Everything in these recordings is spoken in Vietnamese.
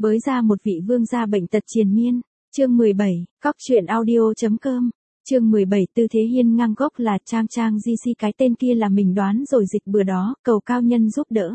Bới ra một vị vương gia bệnh tật triền miên. Chương 17, cóc truyện audio.com. Chương 17, tư thế hiên ngang gốc là Trang Trang GC, cái tên kia là mình đoán rồi dịch bừa đó, cầu cao nhân giúp đỡ.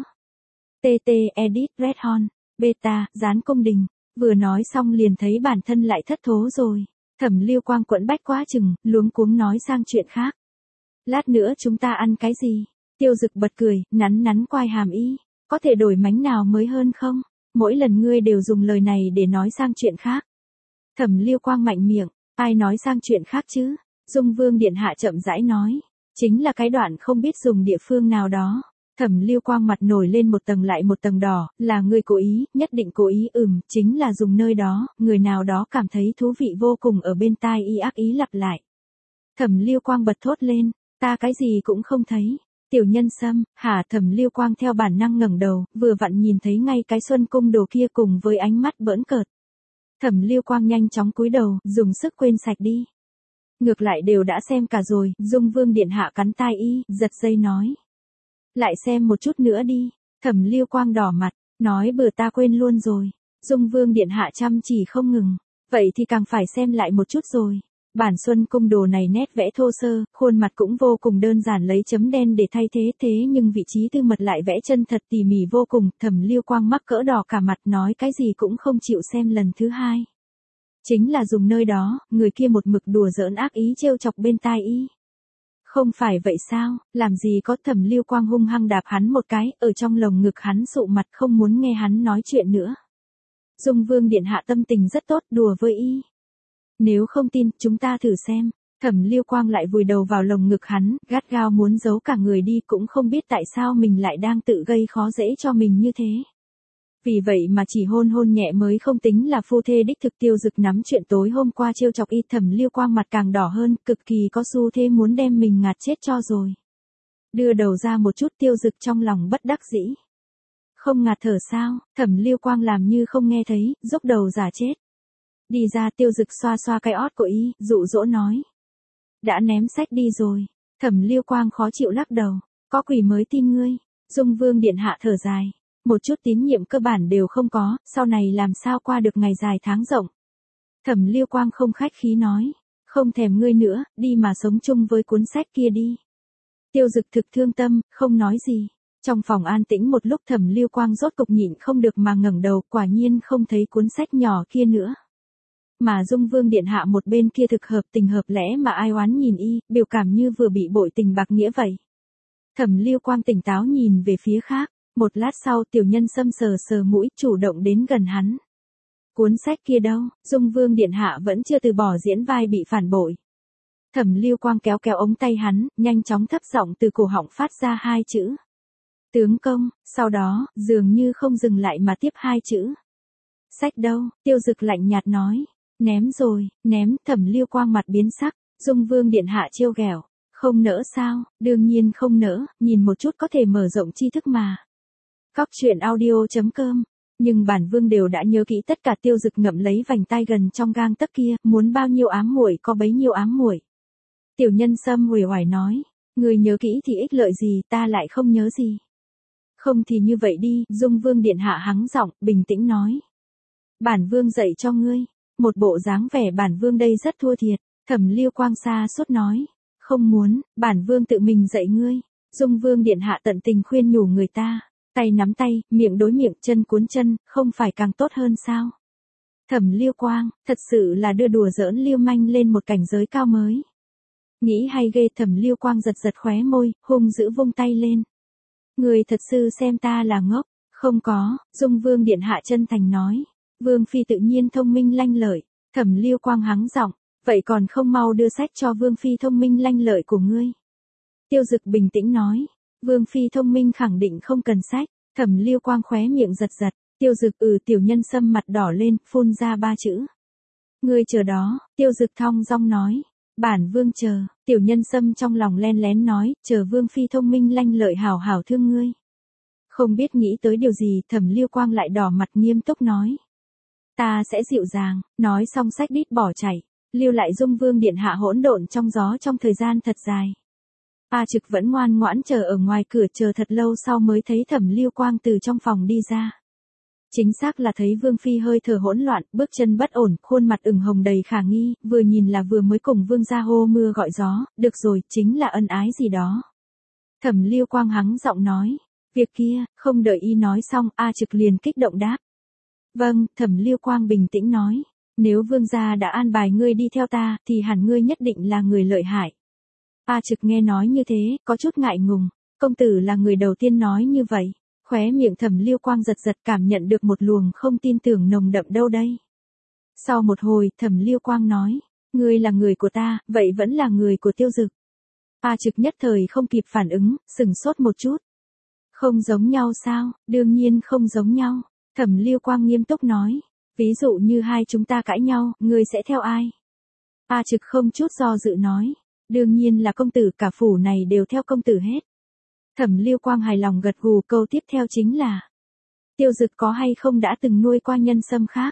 TT Edit Red Horn, Beta, dán công đình. Vừa nói xong liền thấy bản thân lại thất thố rồi. Thẩm Liêu Quang quẫn bách quá chừng, luống cuống nói sang chuyện khác. Lát nữa chúng ta ăn cái gì? Tiêu Dực bật cười, nắn nắn quai hàm y. Có thể đổi mánh nào mới hơn không? Mỗi lần ngươi đều dùng lời này để nói sang chuyện khác. Thẩm Liêu Quang mạnh miệng, ai nói sang chuyện khác chứ? Dung Vương điện hạ chậm rãi nói, chính là cái đoạn không biết dùng địa phương nào đó. Thẩm Liêu Quang mặt nổi lên một tầng lại một tầng đỏ, là ngươi cố ý, nhất định cố ý, chính là dùng nơi đó, người nào đó cảm thấy thú vị vô cùng ở bên tai y ác ý lặp lại. Thẩm Liêu Quang bật thốt lên, ta cái gì cũng không thấy. Tiểu Nhân Sâm, hả? Thẩm Liêu Quang theo bản năng ngẩng đầu, vừa vặn nhìn thấy ngay cái xuân cung đồ kia cùng với ánh mắt bỡn cợt. Thẩm Liêu Quang nhanh chóng cúi đầu, dùng sức quên sạch đi. Ngược lại đều đã xem cả rồi, Dung Vương điện hạ cắn tai y, giật dây nói. Lại xem một chút nữa đi. Thẩm Liêu Quang đỏ mặt, nói bừa ta quên luôn rồi. Dung Vương điện hạ chăm chỉ không ngừng. Vậy thì càng phải xem lại một chút rồi. Bản xuân cung đồ này nét vẽ thô sơ, khuôn mặt cũng vô cùng đơn giản lấy chấm đen để thay thế nhưng vị trí tư mật lại vẽ chân thật tỉ mỉ vô cùng. Thẩm Liêu Quang mắc cỡ đỏ cả mặt, nói cái gì cũng không chịu xem lần thứ hai. Chính là dùng nơi đó, người kia một mực đùa giỡn ác ý trêu chọc bên tai y. Không phải vậy sao, làm gì có. Thẩm Liêu Quang hung hăng đạp hắn một cái, ở trong lồng ngực hắn sụ mặt không muốn nghe hắn nói chuyện nữa. Dung Vương điện hạ tâm tình rất tốt, đùa với y. Nếu không tin, chúng ta thử xem. Thẩm Liêu Quang lại vùi đầu vào lồng ngực hắn, gắt gao muốn giấu cả người đi, cũng không biết tại sao mình lại đang tự gây khó dễ cho mình như thế. Vì vậy mà chỉ hôn hôn nhẹ mới không tính là phu thê đích thực. Tiêu Dực nắm chuyện tối hôm qua trêu chọc y, Thẩm Liêu Quang mặt càng đỏ hơn, cực kỳ có xu thế muốn đem mình ngạt chết cho rồi. Đưa đầu ra một chút, Tiêu Dực trong lòng bất đắc dĩ. Không ngạt thở sao? Thẩm Liêu Quang làm như không nghe thấy, dốc đầu giả chết. Đi ra. Tiêu Dực xoa xoa cái ót của y, dụ dỗ nói. Đã ném sách đi rồi. Thẩm Liêu Quang khó chịu lắc đầu. Có quỷ mới tin ngươi. Dung Vương điện hạ thở dài. Một chút tín nhiệm cơ bản đều không có, sau này làm sao qua được ngày dài tháng rộng. Thẩm Liêu Quang không khách khí nói. Không thèm ngươi nữa, đi mà sống chung với cuốn sách kia đi. Tiêu Dực thực thương tâm, không nói gì. Trong phòng an tĩnh một lúc, Thẩm Liêu Quang rốt cục nhịn không được mà ngẩng đầu, quả nhiên không thấy cuốn sách nhỏ kia nữa. Mà Dung Vương điện hạ một bên kia thực hợp tình hợp lẽ mà ai oán nhìn y, biểu cảm như vừa bị bội tình bạc nghĩa vậy. Thẩm Liêu Quang tỉnh táo nhìn về phía khác, một lát sau Tiểu Nhân Sâm sờ sờ mũi, chủ động đến gần hắn. Cuốn sách kia đâu? Dung Vương điện hạ vẫn chưa từ bỏ diễn vai bị phản bội. Thẩm Liêu Quang kéo kéo ống tay hắn, nhanh chóng thấp giọng từ cổ họng phát ra hai chữ. Tướng công, sau đó, dường như không dừng lại mà tiếp hai chữ. Sách đâu? Tiêu Dực lạnh nhạt nói. Ném rồi, ném. Thẩm Liêu Quang mặt biến sắc. Dung Vương điện hạ trêu ghẹo. Không nỡ sao? Đương nhiên không nỡ, nhìn một chút có thể mở rộng tri thức mà. Cóc truyện audio.com. Nhưng bản vương đều đã nhớ kỹ tất cả. Tiêu Dực ngậm lấy vành tai gần trong gang tấc kia, muốn bao nhiêu ám muội có bấy nhiêu ám muội. Tiểu Nhân Sâm uể oải nói, người nhớ kỹ thì ích lợi gì, ta lại không nhớ gì. Không thì như vậy đi. Dung Vương điện hạ hắng giọng, bình tĩnh nói. Bản vương dạy cho ngươi. Một bộ dáng vẻ bản vương đây rất thua thiệt. Thẩm Liêu Quang xa sốt nói. Không muốn, bản vương tự mình dạy ngươi. Dung Vương điện hạ tận tình khuyên nhủ người ta. Tay nắm tay, miệng đối miệng, chân cuốn chân, không phải càng tốt hơn sao? Thẩm Liêu Quang, thật sự là đưa đùa giỡn Liêu Manh lên một cảnh giới cao mới. Nghĩ hay ghê. Thẩm Liêu Quang giật giật khóe môi, hung dữ vung tay lên. Người thật sự xem ta là ngốc? Không có. Dung Vương điện hạ chân thành nói. Vương phi tự nhiên thông minh lanh lợi. Thẩm Liêu Quang hắng giọng, vậy còn không mau đưa sách cho Vương phi thông minh lanh lợi của ngươi. Tiêu Dực bình tĩnh nói. Vương phi thông minh khẳng định không cần sách. Thẩm Liêu Quang khóe miệng giật giật. Tiêu Dực. Tiểu Nhân Sâm mặt đỏ lên, phun ra ba chữ. Ngươi chờ đó. Tiêu Dực thong dong nói. Bản vương chờ. Tiểu Nhân Sâm trong lòng len lén nói, chờ Vương phi thông minh lanh lợi hảo hảo thương ngươi. Không biết nghĩ tới điều gì, Thẩm Liêu Quang lại đỏ mặt nghiêm túc nói. Ta sẽ dịu dàng. Nói xong xách đít bỏ chạy, lưu lại Dung Vương điện hạ hỗn độn trong gió trong thời gian thật dài. A Trực vẫn ngoan ngoãn chờ ở ngoài cửa, chờ thật lâu sau mới thấy Thẩm Liêu Quang từ trong phòng đi ra. Chính xác là thấy Vương Phi hơi thở hỗn loạn, bước chân bất ổn, khuôn mặt ửng hồng đầy khả nghi, vừa nhìn là vừa mới cùng Vương gia hô mưa gọi gió, được rồi, chính là ân ái gì đó. Thẩm Liêu Quang hắng giọng nói, việc kia, không đợi y nói xong, A Trực liền kích động đáp. Vâng, Thẩm Liêu Quang bình tĩnh nói, nếu Vương gia đã an bài ngươi đi theo ta, thì hẳn ngươi nhất định là người lợi hại. A Trực nghe nói như thế, có chút ngại ngùng, công tử là người đầu tiên nói như vậy. Khóe miệng Thẩm Liêu Quang giật giật cảm nhận được một luồng không tin tưởng nồng đậm đâu đây. Sau một hồi, Thẩm Liêu Quang nói, ngươi là người của ta, vậy vẫn là người của Tiêu Dực. A Trực nhất thời không kịp phản ứng, sửng sốt một chút. Không giống nhau sao, đương nhiên không giống nhau. Thẩm Liêu Quang nghiêm túc nói, ví dụ như hai chúng ta cãi nhau, ngươi sẽ theo ai? A Trực không chút do dự nói, đương nhiên là công tử, cả phủ này đều theo công tử hết. Thẩm Liêu Quang hài lòng gật gù, câu tiếp theo chính là, Tiêu Dực có hay không đã từng nuôi qua nhân sâm khác?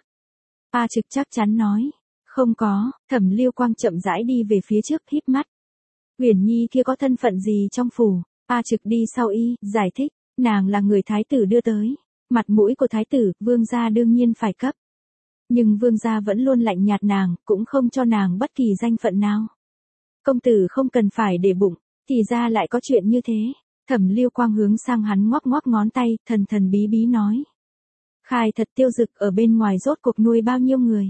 A Trực chắc chắn nói, không có. Thẩm Liêu Quang chậm rãi đi về phía trước, híp mắt. Uyển Nhi kia có thân phận gì trong phủ? A Trực đi sau y, giải thích, nàng là người thái tử đưa tới. Mặt mũi của thái tử, vương gia đương nhiên phải cấp. Nhưng vương gia vẫn luôn lạnh nhạt nàng, cũng không cho nàng bất kỳ danh phận nào. Công tử không cần phải để bụng, thì ra lại có chuyện như thế. Thẩm Liêu Quang hướng sang hắn ngoắc ngoắc ngón tay, thần thần bí bí nói. Khai thật, Tiêu Dực ở bên ngoài rốt cuộc nuôi bao nhiêu người?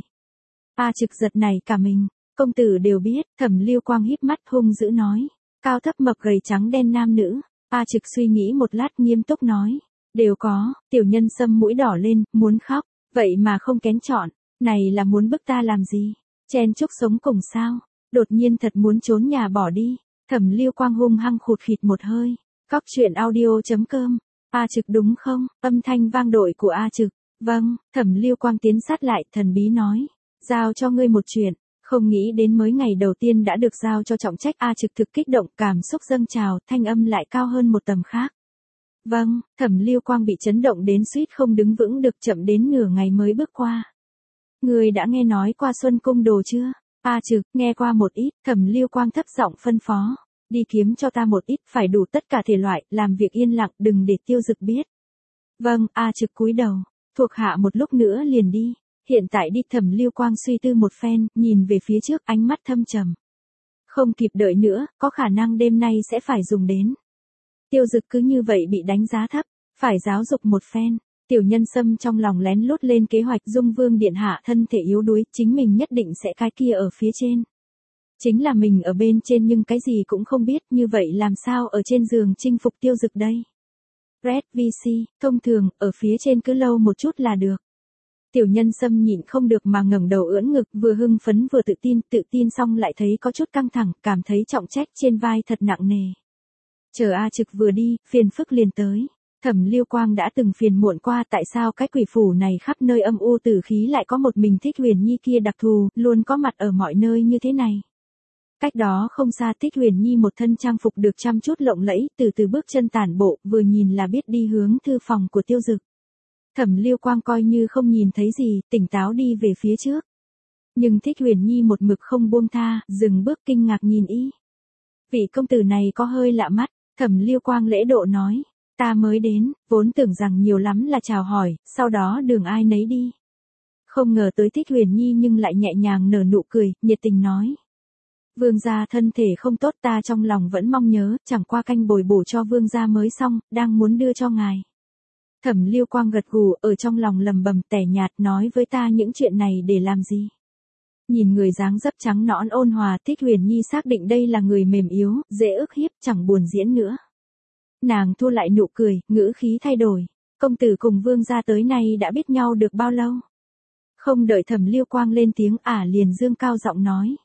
A Trực giật nảy cả mình, công tử đều biết. Thẩm Liêu Quang híp mắt hung dữ nói, cao thấp mập gầy trắng đen nam nữ. A Trực suy nghĩ một lát nghiêm túc nói, đều có. Tiểu Nhân Sâm mũi đỏ lên, muốn khóc, vậy mà không kén chọn, này là muốn bức ta làm gì? Chen chúc sống cùng sao? Đột nhiên thật muốn trốn nhà bỏ đi. Thẩm Liêu Quang hung hăng khụt khịt một hơi. Cóc truyện audio.com. A Trực đúng không? Âm thanh vang đội của A Trực. Vâng. Thẩm Liêu Quang tiến sát lại, thần bí nói, giao cho ngươi một chuyện. Không nghĩ đến mới ngày đầu tiên đã được giao cho trọng trách. A Trực thực kích động, cảm xúc dâng trào, thanh âm lại cao hơn một tầm khác. Vâng. Thẩm Liêu Quang bị chấn động đến suýt không đứng vững được, chậm đến nửa ngày mới bước qua. Ngươi đã nghe nói qua Xuân Cung Đồ chưa? A Trực, nghe qua một ít. Thẩm Liêu Quang thấp giọng phân phó, đi kiếm cho ta một ít, phải đủ tất cả thể loại, làm việc yên lặng, đừng để Tiêu Dực biết. Vâng. A Trực cúi đầu, thuộc hạ một lúc nữa liền đi. Hiện tại đi. Thẩm Liêu Quang suy tư một phen, nhìn về phía trước, ánh mắt thâm trầm. Không kịp đợi nữa, có khả năng đêm nay sẽ phải dùng đến. Tiêu Dực cứ như vậy bị đánh giá thấp, phải giáo dục một phen. Tiểu Nhân Sâm trong lòng lén lút lên kế hoạch, Dung Vương điện hạ thân thể yếu đuối, chính mình nhất định sẽ cái kia ở phía trên. Chính là mình ở bên trên nhưng cái gì cũng không biết, như vậy làm sao ở trên giường chinh phục Tiêu Dực đây? Red VC, thông thường, ở phía trên cứ lâu một chút là được. Tiểu Nhân Sâm nhịn không được mà ngẩng đầu ưỡn ngực, vừa hưng phấn vừa tự tin xong lại thấy có chút căng thẳng, cảm thấy trọng trách trên vai thật nặng nề. Chờ A Trực vừa đi, phiền phức liền tới. Thẩm Liêu Quang đã từng phiền muộn qua tại sao cái quỷ phủ này khắp nơi âm u tử khí lại có một mình Thích Huyền Nhi kia đặc thù, luôn có mặt ở mọi nơi như thế này. Cách đó không xa, Thích Huyền Nhi một thân trang phục được chăm chút lộng lẫy, từ từ bước chân tản bộ, vừa nhìn là biết đi hướng thư phòng của Tiêu Dực. Thẩm Liêu Quang coi như không nhìn thấy gì, tỉnh táo đi về phía trước. Nhưng Thích Huyền Nhi một mực không buông tha, dừng bước kinh ngạc nhìn y. Vị công tử này có hơi lạ mắt. Thẩm Liêu Quang lễ độ nói, ta mới đến, vốn tưởng rằng nhiều lắm là chào hỏi, sau đó đường ai nấy đi. Không ngờ tới Thích Huyền Nhi nhưng lại nhẹ nhàng nở nụ cười, nhiệt tình nói. Vương gia thân thể không tốt, ta trong lòng vẫn mong nhớ, chẳng qua canh bồi bổ cho vương gia mới xong, đang muốn đưa cho ngài. Thẩm Liêu Quang gật gù, ở trong lòng lầm bầm tẻ nhạt, nói với ta những chuyện này để làm gì? Nhìn người dáng dấp trắng nõn ôn hòa, Thích Huyền Nhi xác định đây là người mềm yếu, dễ ức hiếp, chẳng buồn diễn nữa. Nàng thu lại nụ cười, ngữ khí thay đổi. Công tử cùng vương gia tới nay đã biết nhau được bao lâu? Không đợi Thẩm Liêu Quang lên tiếng, liền dương cao giọng nói.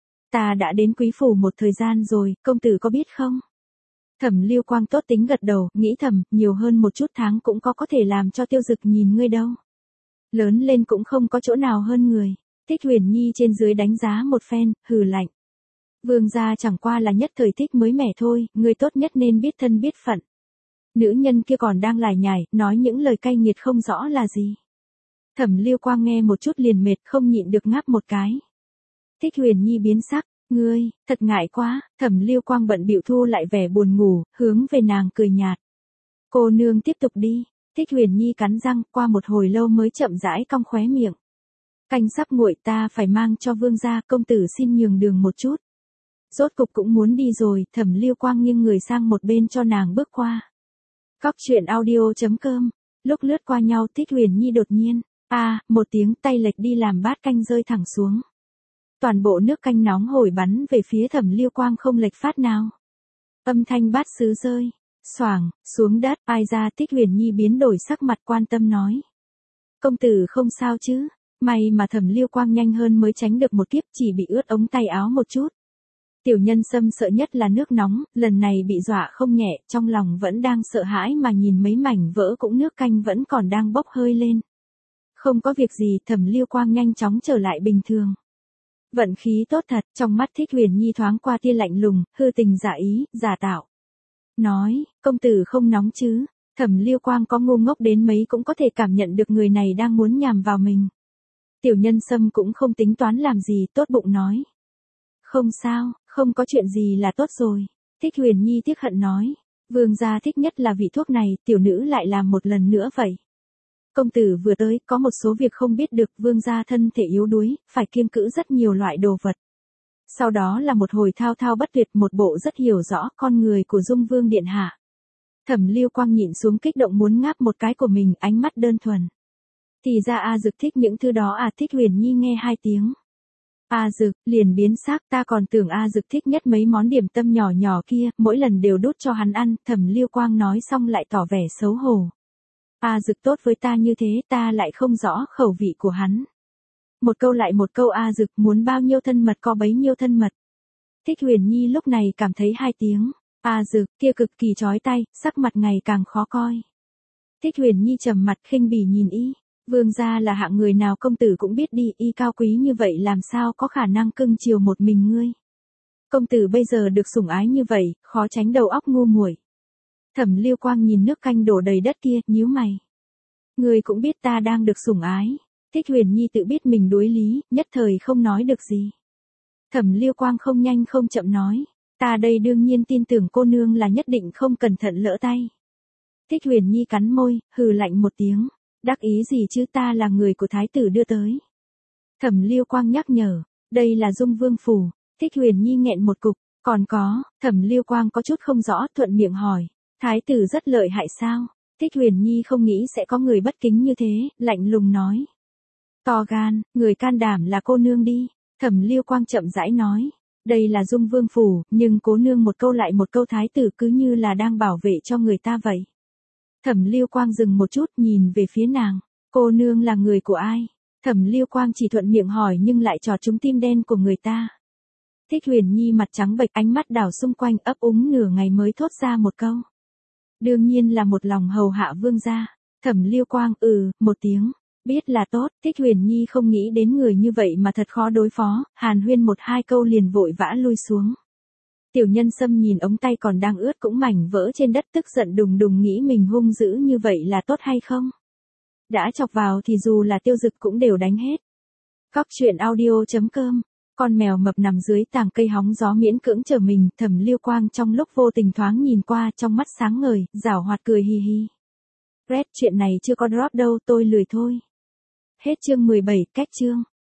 Ta đã đến quý phủ một thời gian rồi, công tử có biết không? Thẩm Liêu Quang tốt tính gật đầu, nghĩ thầm, nhiều hơn một chút tháng cũng có thể làm cho Tiêu Dực nhìn ngươi đâu. Lớn lên cũng không có chỗ nào hơn người. Thích Huyền Nhi trên dưới đánh giá một phen, hừ lạnh. Vương gia chẳng qua là nhất thời thích mới mẻ thôi, ngươi tốt nhất nên biết thân biết phận. Nữ nhân kia còn đang lải nhải, nói những lời cay nghiệt không rõ là gì. Thẩm Liêu Quang nghe một chút liền mệt, không nhịn được ngáp một cái. Thích Huyền Nhi biến sắc, ngươi, thật ngại quá. Thẩm Liêu Quang bận bịu thu lại vẻ buồn ngủ, hướng về nàng cười nhạt. Cô nương tiếp tục đi. Thích Huyền Nhi cắn răng, qua một hồi lâu mới chậm rãi cong khóe miệng. Canh sắp nguội, ta phải mang cho vương gia, công tử xin nhường đường một chút. Rốt cục cũng muốn đi rồi, Thẩm Liêu Quang nghiêng người sang một bên cho nàng bước qua. Cóc truyện audio.com. Lúc lướt qua nhau Thích Huyền Nhi đột nhiên, một tiếng tay lệch đi làm bát canh rơi thẳng xuống. Toàn bộ nước canh nóng hổi bắn về phía Thẩm Liêu Quang không lệch phát nào. Âm thanh bát sứ rơi, xoảng, xuống đất, ai ra. Thích Huyền Nhi biến đổi sắc mặt quan tâm nói. Công tử không sao chứ, may mà Thẩm Liêu Quang nhanh hơn mới tránh được một kiếp, chỉ bị ướt ống tay áo một chút. Tiểu Nhân Sâm sợ nhất là nước nóng, lần này bị dọa không nhẹ, trong lòng vẫn đang sợ hãi mà nhìn mấy mảnh vỡ cũng nước canh vẫn còn đang bốc hơi lên. Không có việc gì, Thẩm Liêu Quang nhanh chóng trở lại bình thường. Vận khí tốt thật, trong mắt Thích Huyền Nhi thoáng qua tia lạnh lùng, hư tình giả ý, giả tạo. Nói, công tử không nóng chứ, Thẩm Liêu Quang có ngu ngốc đến mấy cũng có thể cảm nhận được người này đang muốn nhằm vào mình. Tiểu Nhân Sâm cũng không tính toán làm gì, tốt bụng nói. Không sao, không có chuyện gì là tốt rồi. Thích Huyền Nhi tiếc hận nói. Vương gia thích nhất là vị thuốc này, tiểu nữ lại làm một lần nữa vậy. Công tử vừa tới, có một số việc không biết được, vương gia thân thể yếu đuối, phải kiêng cữ rất nhiều loại đồ vật. Sau đó là một hồi thao thao bất tuyệt, một bộ rất hiểu rõ con người của Dung Vương điện hạ. Thẩm Liêu Quang nhịn xuống kích động muốn ngáp một cái của mình, ánh mắt đơn thuần. Thì ra Dực thích những thứ đó à. Thích Huyền Nhi nghe hai tiếng Dực, liền biến xác, ta còn tưởng Dực thích nhất mấy món điểm tâm nhỏ nhỏ kia, mỗi lần đều đút cho hắn ăn. Thẩm Liêu Quang nói xong lại tỏ vẻ xấu hổ. Dực tốt với ta như thế, ta lại không rõ khẩu vị của hắn. Một câu lại một câu Dực muốn bao nhiêu thân mật có bấy nhiêu thân mật. Thích Huyền Nhi lúc này cảm thấy hai tiếng Dực kia cực kỳ chói tai, sắc mặt ngày càng khó coi. Thích Huyền Nhi trầm mặt khinh bỉ nhìn y. Vương gia là hạng người nào công tử cũng biết đi, y cao quý như vậy làm sao có khả năng cưng chiều một mình ngươi. Công tử bây giờ được sủng ái như vậy, khó tránh đầu óc ngu muội. Thẩm Liêu Quang nhìn nước canh đổ đầy đất kia, nhíu mày. Ngươi cũng biết ta đang được sủng ái. Thích Huyền Nhi tự biết mình đối lý, nhất thời không nói được gì. Thẩm Liêu Quang không nhanh không chậm nói. Ta đây đương nhiên tin tưởng cô nương là nhất định không cẩn thận lỡ tay. Thích Huyền Nhi cắn môi, hừ lạnh một tiếng. Đắc ý gì chứ, ta là người của thái tử đưa tới. Thẩm Liêu Quang nhắc nhở, đây là Dung Vương phủ. Thích Huyền Nhi nghẹn một cục, còn có, Thẩm Liêu Quang có chút không rõ, thuận miệng hỏi, thái tử rất lợi hại sao? Thích Huyền Nhi không nghĩ sẽ có người bất kính như thế, lạnh lùng nói. To gan, người can đảm là cô nương đi. Thẩm Liêu Quang chậm rãi nói, đây là Dung Vương phủ, nhưng cố nương một câu lại một câu thái tử cứ như là đang bảo vệ cho người ta vậy. Thẩm Liêu Quang dừng một chút nhìn về phía nàng. Cô nương là người của ai? Thẩm Liêu Quang chỉ thuận miệng hỏi nhưng lại trò trúng tim đen của người ta. Thích Huyền Nhi mặt trắng bệch, ánh mắt đảo xung quanh, ấp úng nửa ngày mới thốt ra một câu. Đương nhiên là một lòng hầu hạ vương gia. Thẩm Liêu Quang một tiếng. Biết là tốt. Thích Huyền Nhi không nghĩ đến người như vậy mà thật khó đối phó. Hàn huyên một hai câu liền vội vã lui xuống. Tiểu Nhân Sâm nhìn ống tay còn đang ướt cũng mảnh vỡ trên đất, tức giận đùng đùng nghĩ mình hung dữ như vậy là tốt hay không. Đã chọc vào thì dù là Tiêu Dực cũng đều đánh hết. Cóc truyện audio.com. Con mèo mập nằm dưới tàng cây hóng gió miễn cưỡng chờ mình. Thẩm Liêu Quang trong lúc vô tình thoáng nhìn qua, trong mắt sáng ngời, giảo hoạt cười hi hi. Red, chuyện này chưa có drop đâu, tôi lười thôi. Hết chương 17, cách chương.